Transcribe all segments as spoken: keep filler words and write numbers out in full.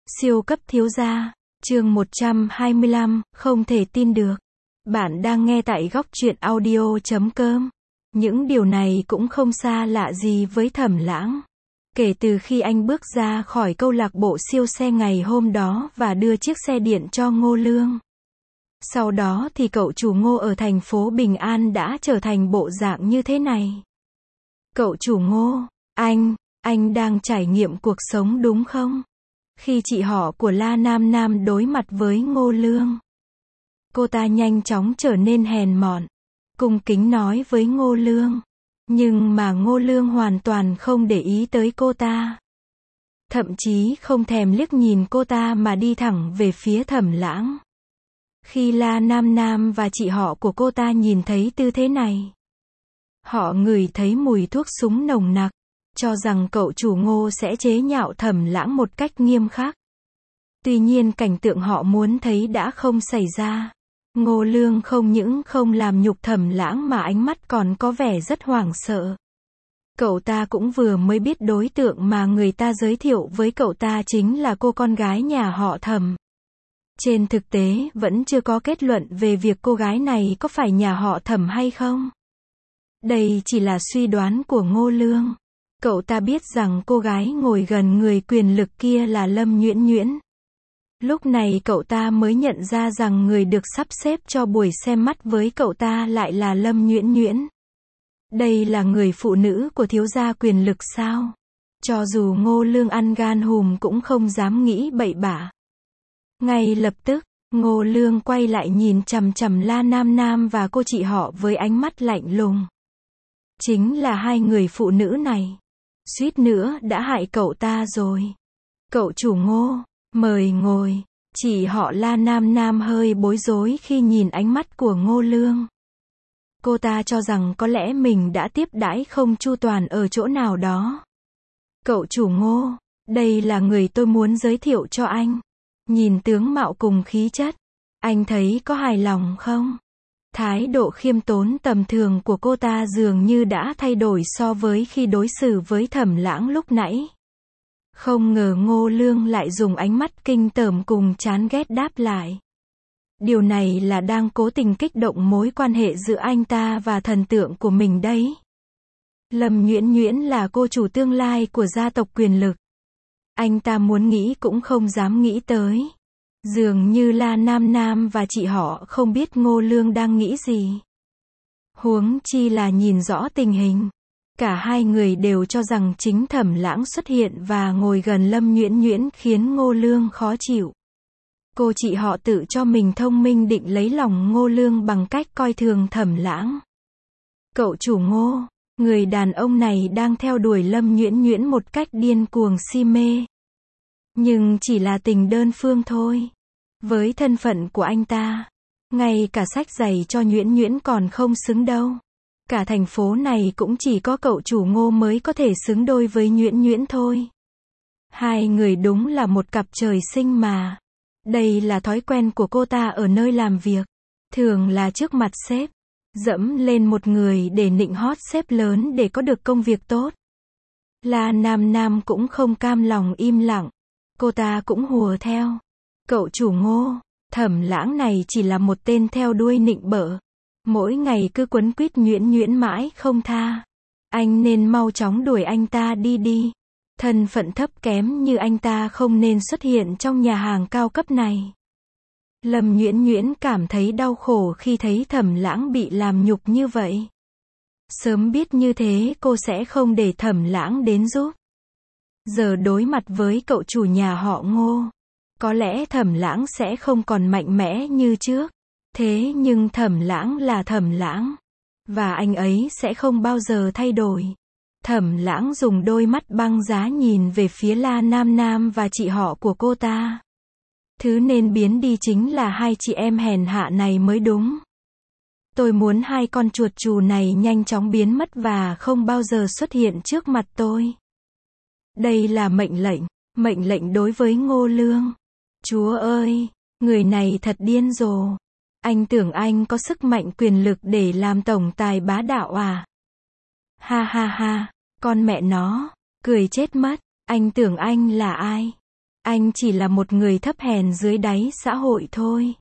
Siêu cấp thiếu gia, chương một trăm hai mươi lăm, không thể tin được. Bạn đang nghe tại góc truyện audio chấm com. Những điều này cũng không xa lạ gì với Thẩm Lãng. Kể từ khi anh bước ra khỏi câu lạc bộ siêu xe ngày hôm đó và đưa chiếc xe điện cho Ngô Lương. Sau đó thì cậu chủ Ngô ở thành phố Bình An đã trở thành bộ dạng như thế này. Cậu chủ Ngô, anh, anh đang trải nghiệm cuộc sống đúng không? Khi chị họ của La Nam Nam đối mặt với Ngô Lương, cô ta nhanh chóng trở nên hèn mọn, cung kính nói với Ngô Lương. Nhưng mà Ngô Lương hoàn toàn không để ý tới cô ta. Thậm chí không thèm liếc nhìn cô ta mà đi thẳng về phía Thẩm Lãng. Khi La Nam Nam và chị họ của cô ta nhìn thấy tư thế này, họ ngửi thấy mùi thuốc súng nồng nặc, cho rằng cậu chủ Ngô sẽ chế nhạo Thẩm Lãng một cách nghiêm khắc. Tuy nhiên cảnh tượng họ muốn thấy đã không xảy ra. Ngô Lương không những không làm nhục Thẩm Lãng mà ánh mắt còn có vẻ rất hoảng sợ. Cậu ta cũng vừa mới biết đối tượng mà người ta giới thiệu với cậu ta chính là cô con gái nhà họ Thẩm. Trên thực tế vẫn chưa có kết luận về việc cô gái này có phải nhà họ Thẩm hay không. Đây chỉ là suy đoán của Ngô Lương. Cậu ta biết rằng cô gái ngồi gần người quyền lực kia là Lâm Nhuyễn Nhuyễn. Lúc này cậu ta mới nhận ra rằng người được sắp xếp cho buổi xem mắt với cậu ta lại là Lâm Nhuyễn Nhuyễn. Đây là người phụ nữ của thiếu gia quyền lực sao? Cho dù Ngô Lương ăn gan hùm cũng không dám nghĩ bậy bạ. Ngay lập tức, Ngô Lương quay lại nhìn chằm chằm La Nam Nam và cô chị họ với ánh mắt lạnh lùng. Chính là hai người phụ nữ này. Suýt nữa đã hại cậu ta rồi. Cậu chủ Ngô, mời ngồi. Chị họ La Nam Nam hơi bối rối khi nhìn ánh mắt của Ngô Lương. Cô ta cho rằng có lẽ mình đã tiếp đãi không chu toàn ở chỗ nào đó. Cậu chủ Ngô, đây là người tôi muốn giới thiệu cho anh. Nhìn tướng mạo cùng khí chất, anh thấy có hài lòng không? Thái độ khiêm tốn tầm thường của cô ta dường như đã thay đổi so với khi đối xử với Thẩm Lãng lúc nãy. Không ngờ Ngô Lương lại dùng ánh mắt kinh tởm cùng chán ghét đáp lại. Điều này là đang cố tình kích động mối quan hệ giữa anh ta và thần tượng của mình đấy. Lâm Nhuyễn Nhuyễn là cô chủ tương lai của gia tộc quyền lực. Anh ta muốn nghĩ cũng không dám nghĩ tới. Dường như La Nam Nam và chị họ không biết Ngô Lương đang nghĩ gì. Huống chi là nhìn rõ tình hình. Cả hai người đều cho rằng chính Thẩm Lãng xuất hiện và ngồi gần Lâm Nhuyễn Nhuyễn khiến Ngô Lương khó chịu. Cô chị họ tự cho mình thông minh định lấy lòng Ngô Lương bằng cách coi thường Thẩm Lãng. Cậu chủ Ngô, người đàn ông này đang theo đuổi Lâm Nhuyễn Nhuyễn một cách điên cuồng si mê. Nhưng chỉ là tình đơn phương thôi. Với thân phận của anh ta, ngay cả sách giày cho Nhuyễn Nhuyễn còn không xứng đâu. Cả thành phố này cũng chỉ có cậu chủ Ngô mới có thể xứng đôi với Nhuyễn Nhuyễn thôi. Hai người đúng là một cặp trời sinh mà. Đây là thói quen của cô ta ở nơi làm việc. Thường là trước mặt sếp, dẫm lên một người để nịnh hót sếp lớn để có được công việc tốt. La Nam Nam cũng không cam lòng im lặng. Cô ta cũng hùa theo. Cậu chủ Ngô, Thẩm Lãng này chỉ là một tên theo đuôi nịnh bợ. Mỗi ngày cứ quấn quýt Nhuyễn Nhuyễn mãi không tha. Anh nên mau chóng đuổi anh ta đi đi. Thân phận thấp kém như anh ta không nên xuất hiện trong nhà hàng cao cấp này. Lâm Nhuyễn Nhuyễn cảm thấy đau khổ khi thấy Thẩm Lãng bị làm nhục như vậy. Sớm biết như thế cô sẽ không để Thẩm Lãng đến giúp. Giờ đối mặt với cậu chủ nhà họ Ngô, có lẽ Thẩm Lãng sẽ không còn mạnh mẽ như trước. Thế nhưng Thẩm Lãng là Thẩm Lãng, và anh ấy sẽ không bao giờ thay đổi. Thẩm Lãng dùng đôi mắt băng giá nhìn về phía La Nam Nam và chị họ của cô ta. Thứ nên biến đi chính là hai chị em hèn hạ này mới đúng. Tôi muốn hai con chuột chù này nhanh chóng biến mất và không bao giờ xuất hiện trước mặt tôi. Đây là mệnh lệnh, mệnh lệnh đối với Ngô Lương. Chúa ơi, người này thật điên rồ. Anh tưởng anh có sức mạnh quyền lực để làm tổng tài bá đạo à? Ha ha ha, con mẹ nó, cười chết mất. Anh tưởng anh là ai? Anh chỉ là một người thấp hèn dưới đáy xã hội thôi.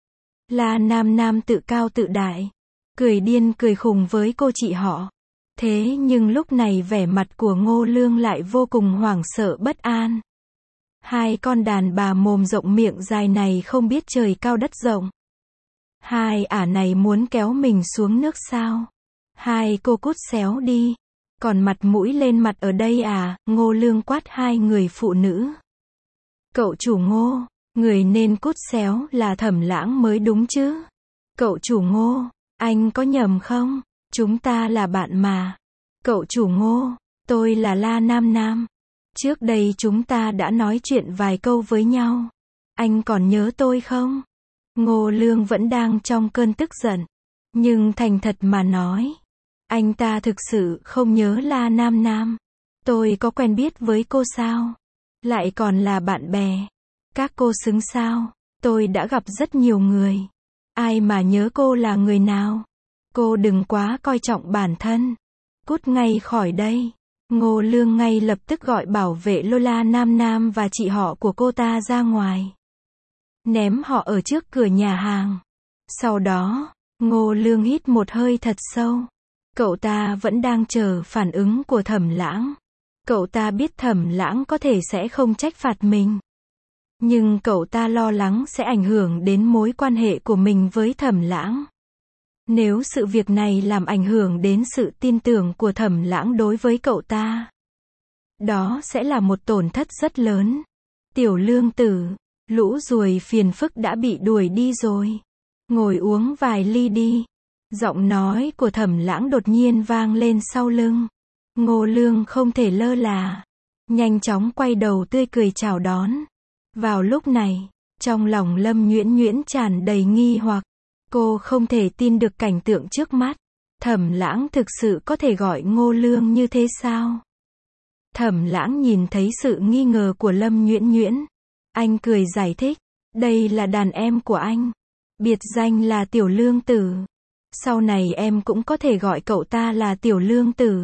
La Nam Nam tự cao tự đại, cười điên cười khùng với cô chị họ. Thế nhưng lúc này vẻ mặt của Ngô Lương lại vô cùng hoảng sợ bất an. Hai con đàn bà mồm rộng miệng dài này không biết trời cao đất rộng. Hai ả này muốn kéo mình xuống nước sao? Hai cô cút xéo đi. Còn mặt mũi lên mặt ở đây à? Ngô Lương quát hai người phụ nữ. Cậu chủ Ngô, người nên cút xéo là Thẩm Lãng mới đúng chứ. Cậu chủ Ngô, anh có nhầm không? Chúng ta là bạn mà. Cậu chủ Ngô, tôi là La Nam Nam. Trước đây chúng ta đã nói chuyện vài câu với nhau. Anh còn nhớ tôi không? Ngô Lương vẫn đang trong cơn tức giận. Nhưng thành thật mà nói, anh ta thực sự không nhớ La Nam Nam. Tôi có quen biết với cô sao? Lại còn là bạn bè. Các cô xứng sao? Tôi đã gặp rất nhiều người. Ai mà nhớ cô là người nào? Cô đừng quá coi trọng bản thân. Cút ngay khỏi đây. Ngô Lương ngay lập tức gọi bảo vệ Lola Nam Nam và chị họ của cô ta ra ngoài. Ném họ ở trước cửa nhà hàng. Sau đó, Ngô Lương hít một hơi thật sâu. Cậu ta vẫn đang chờ phản ứng của Thẩm Lãng. Cậu ta biết Thẩm Lãng có thể sẽ không trách phạt mình. Nhưng cậu ta lo lắng sẽ ảnh hưởng đến mối quan hệ của mình với Thẩm Lãng. Nếu sự việc này làm ảnh hưởng đến sự tin tưởng của Thẩm Lãng đối với cậu ta, đó sẽ là một tổn thất rất lớn. Tiểu Lương tử, lũ ruồi phiền phức đã bị đuổi đi rồi. Ngồi uống vài ly đi. Giọng nói của Thẩm Lãng đột nhiên vang lên sau lưng. Ngô Lương không thể lơ là. Nhanh chóng quay đầu tươi cười chào đón. Vào lúc này, trong lòng Lâm Nhuyễn Nhuyễn tràn đầy nghi hoặc. Cô không thể tin được cảnh tượng trước mắt. Thẩm Lãng thực sự có thể gọi Ngô Lương như thế sao? Thẩm Lãng nhìn thấy sự nghi ngờ của Lâm Nhuyễn Nhuyễn. Anh cười giải thích. Đây là đàn em của anh. Biệt danh là Tiểu Lương tử. Sau này em cũng có thể gọi cậu ta là Tiểu Lương tử.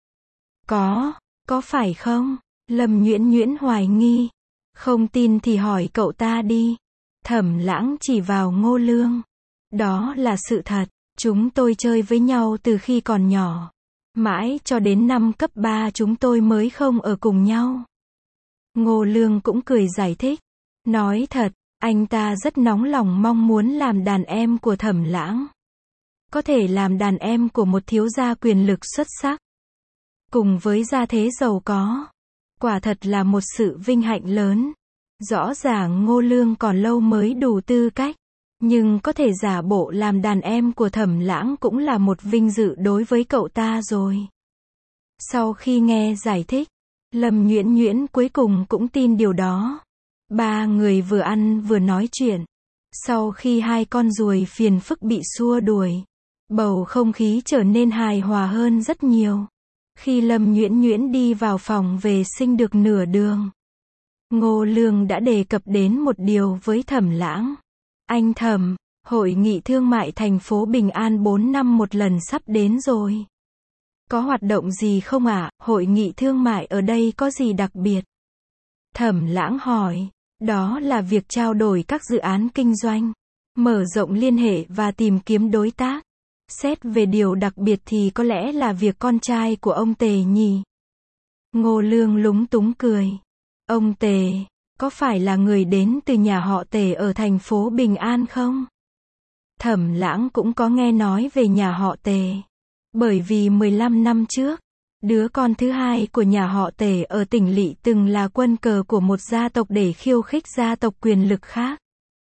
Có, có phải không? Lâm Nhuyễn Nhuyễn hoài nghi. Không tin thì hỏi cậu ta đi. Thẩm Lãng chỉ vào Ngô Lương. Đó là sự thật. Chúng tôi chơi với nhau từ khi còn nhỏ. Mãi cho đến năm cấp ba chúng tôi mới không ở cùng nhau. Ngô Lương cũng cười giải thích. Nói thật, anh ta rất nóng lòng mong muốn làm đàn em của Thẩm Lãng. Có thể làm đàn em của một thiếu gia quyền lực xuất sắc. Cùng với gia thế giàu có. Quả thật là một sự vinh hạnh lớn. Rõ ràng Ngô Lương còn lâu mới đủ tư cách. Nhưng có thể giả bộ làm đàn em của Thẩm Lãng cũng là một vinh dự đối với cậu ta rồi. Sau khi nghe giải thích, Lâm Nhuyễn Nhuyễn cuối cùng cũng tin điều đó. Ba người vừa ăn vừa nói chuyện. Sau khi hai con ruồi phiền phức bị xua đuổi, bầu không khí trở nên hài hòa hơn rất nhiều. Khi Lâm Nhuyễn Nhuyễn đi vào phòng vệ sinh được nửa đường, Ngô Lương đã đề cập đến một điều với Thẩm Lãng. Anh Thẩm, hội nghị thương mại thành phố Bình An bốn năm một lần sắp đến rồi. Có hoạt động gì không ạ? À? Hội nghị thương mại ở đây có gì đặc biệt? Thẩm Lãng hỏi. Đó là việc trao đổi các dự án kinh doanh, mở rộng liên hệ và tìm kiếm đối tác. Xét về điều đặc biệt thì có lẽ là việc con trai của ông Tề nhỉ? Ngô Lương lúng túng cười. Ông Tề, có phải là người đến từ nhà họ Tề ở thành phố Bình An không? Thẩm Lãng cũng có nghe nói về nhà họ Tề. Bởi vì mười lăm năm trước, đứa con thứ hai của nhà họ Tề ở tỉnh Lỵ từng là quân cờ của một gia tộc để khiêu khích gia tộc quyền lực khác.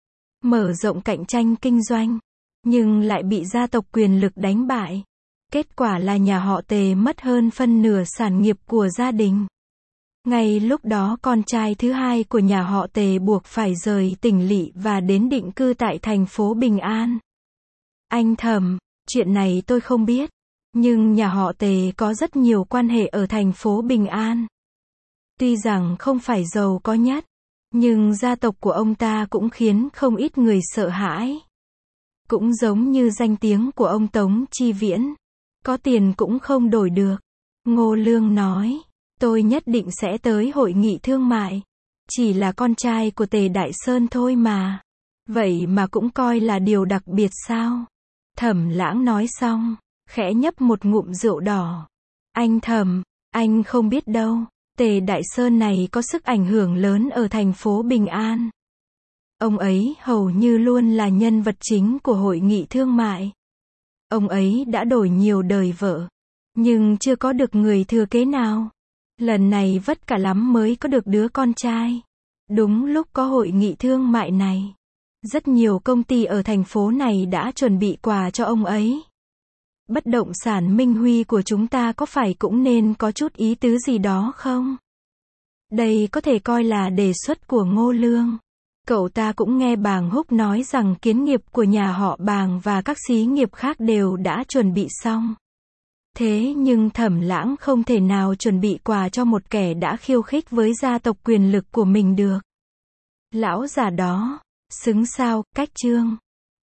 Mở rộng cạnh tranh kinh doanh, nhưng lại bị gia tộc quyền lực đánh bại. Kết quả là nhà họ Tề mất hơn phân nửa sản nghiệp của gia đình. Ngay lúc đó con trai thứ hai của nhà họ Tề buộc phải rời tỉnh Lỵ và đến định cư tại thành phố Bình An. Anh Thẩm, chuyện này tôi không biết. Nhưng nhà họ Tề có rất nhiều quan hệ ở thành phố Bình An. Tuy rằng không phải giàu có nhất, nhưng gia tộc của ông ta cũng khiến không ít người sợ hãi. Cũng giống như danh tiếng của ông Tống Chi Viễn. Có tiền cũng không đổi được. Ngô Lương nói, tôi nhất định sẽ tới hội nghị thương mại. Chỉ là con trai của Tề Đại Sơn thôi mà. Vậy mà cũng coi là điều đặc biệt sao? Thẩm Lãng nói xong, khẽ nhấp một ngụm rượu đỏ. Anh Thẩm, anh không biết đâu, Tề Đại Sơn này có sức ảnh hưởng lớn ở thành phố Bình An. Ông ấy hầu như luôn là nhân vật chính của hội nghị thương mại. Ông ấy đã đổi nhiều đời vợ, nhưng chưa có được người thừa kế nào. Lần này vất cả lắm mới có được đứa con trai. Đúng lúc có hội nghị thương mại này, rất nhiều công ty ở thành phố này đã chuẩn bị quà cho ông ấy. Bất động sản Minh Huy của chúng ta có phải cũng nên có chút ý tứ gì đó không? Đây có thể coi là đề xuất của Ngô Lương. Cậu ta cũng nghe Bàng Húc nói rằng kiến nghiệp của nhà họ Bàng và các xí nghiệp khác đều đã chuẩn bị xong. Thế nhưng Thẩm Lãng không thể nào chuẩn bị quà cho một kẻ đã khiêu khích với gia tộc quyền lực của mình được. Lão già đó, xứng sao, cách chương.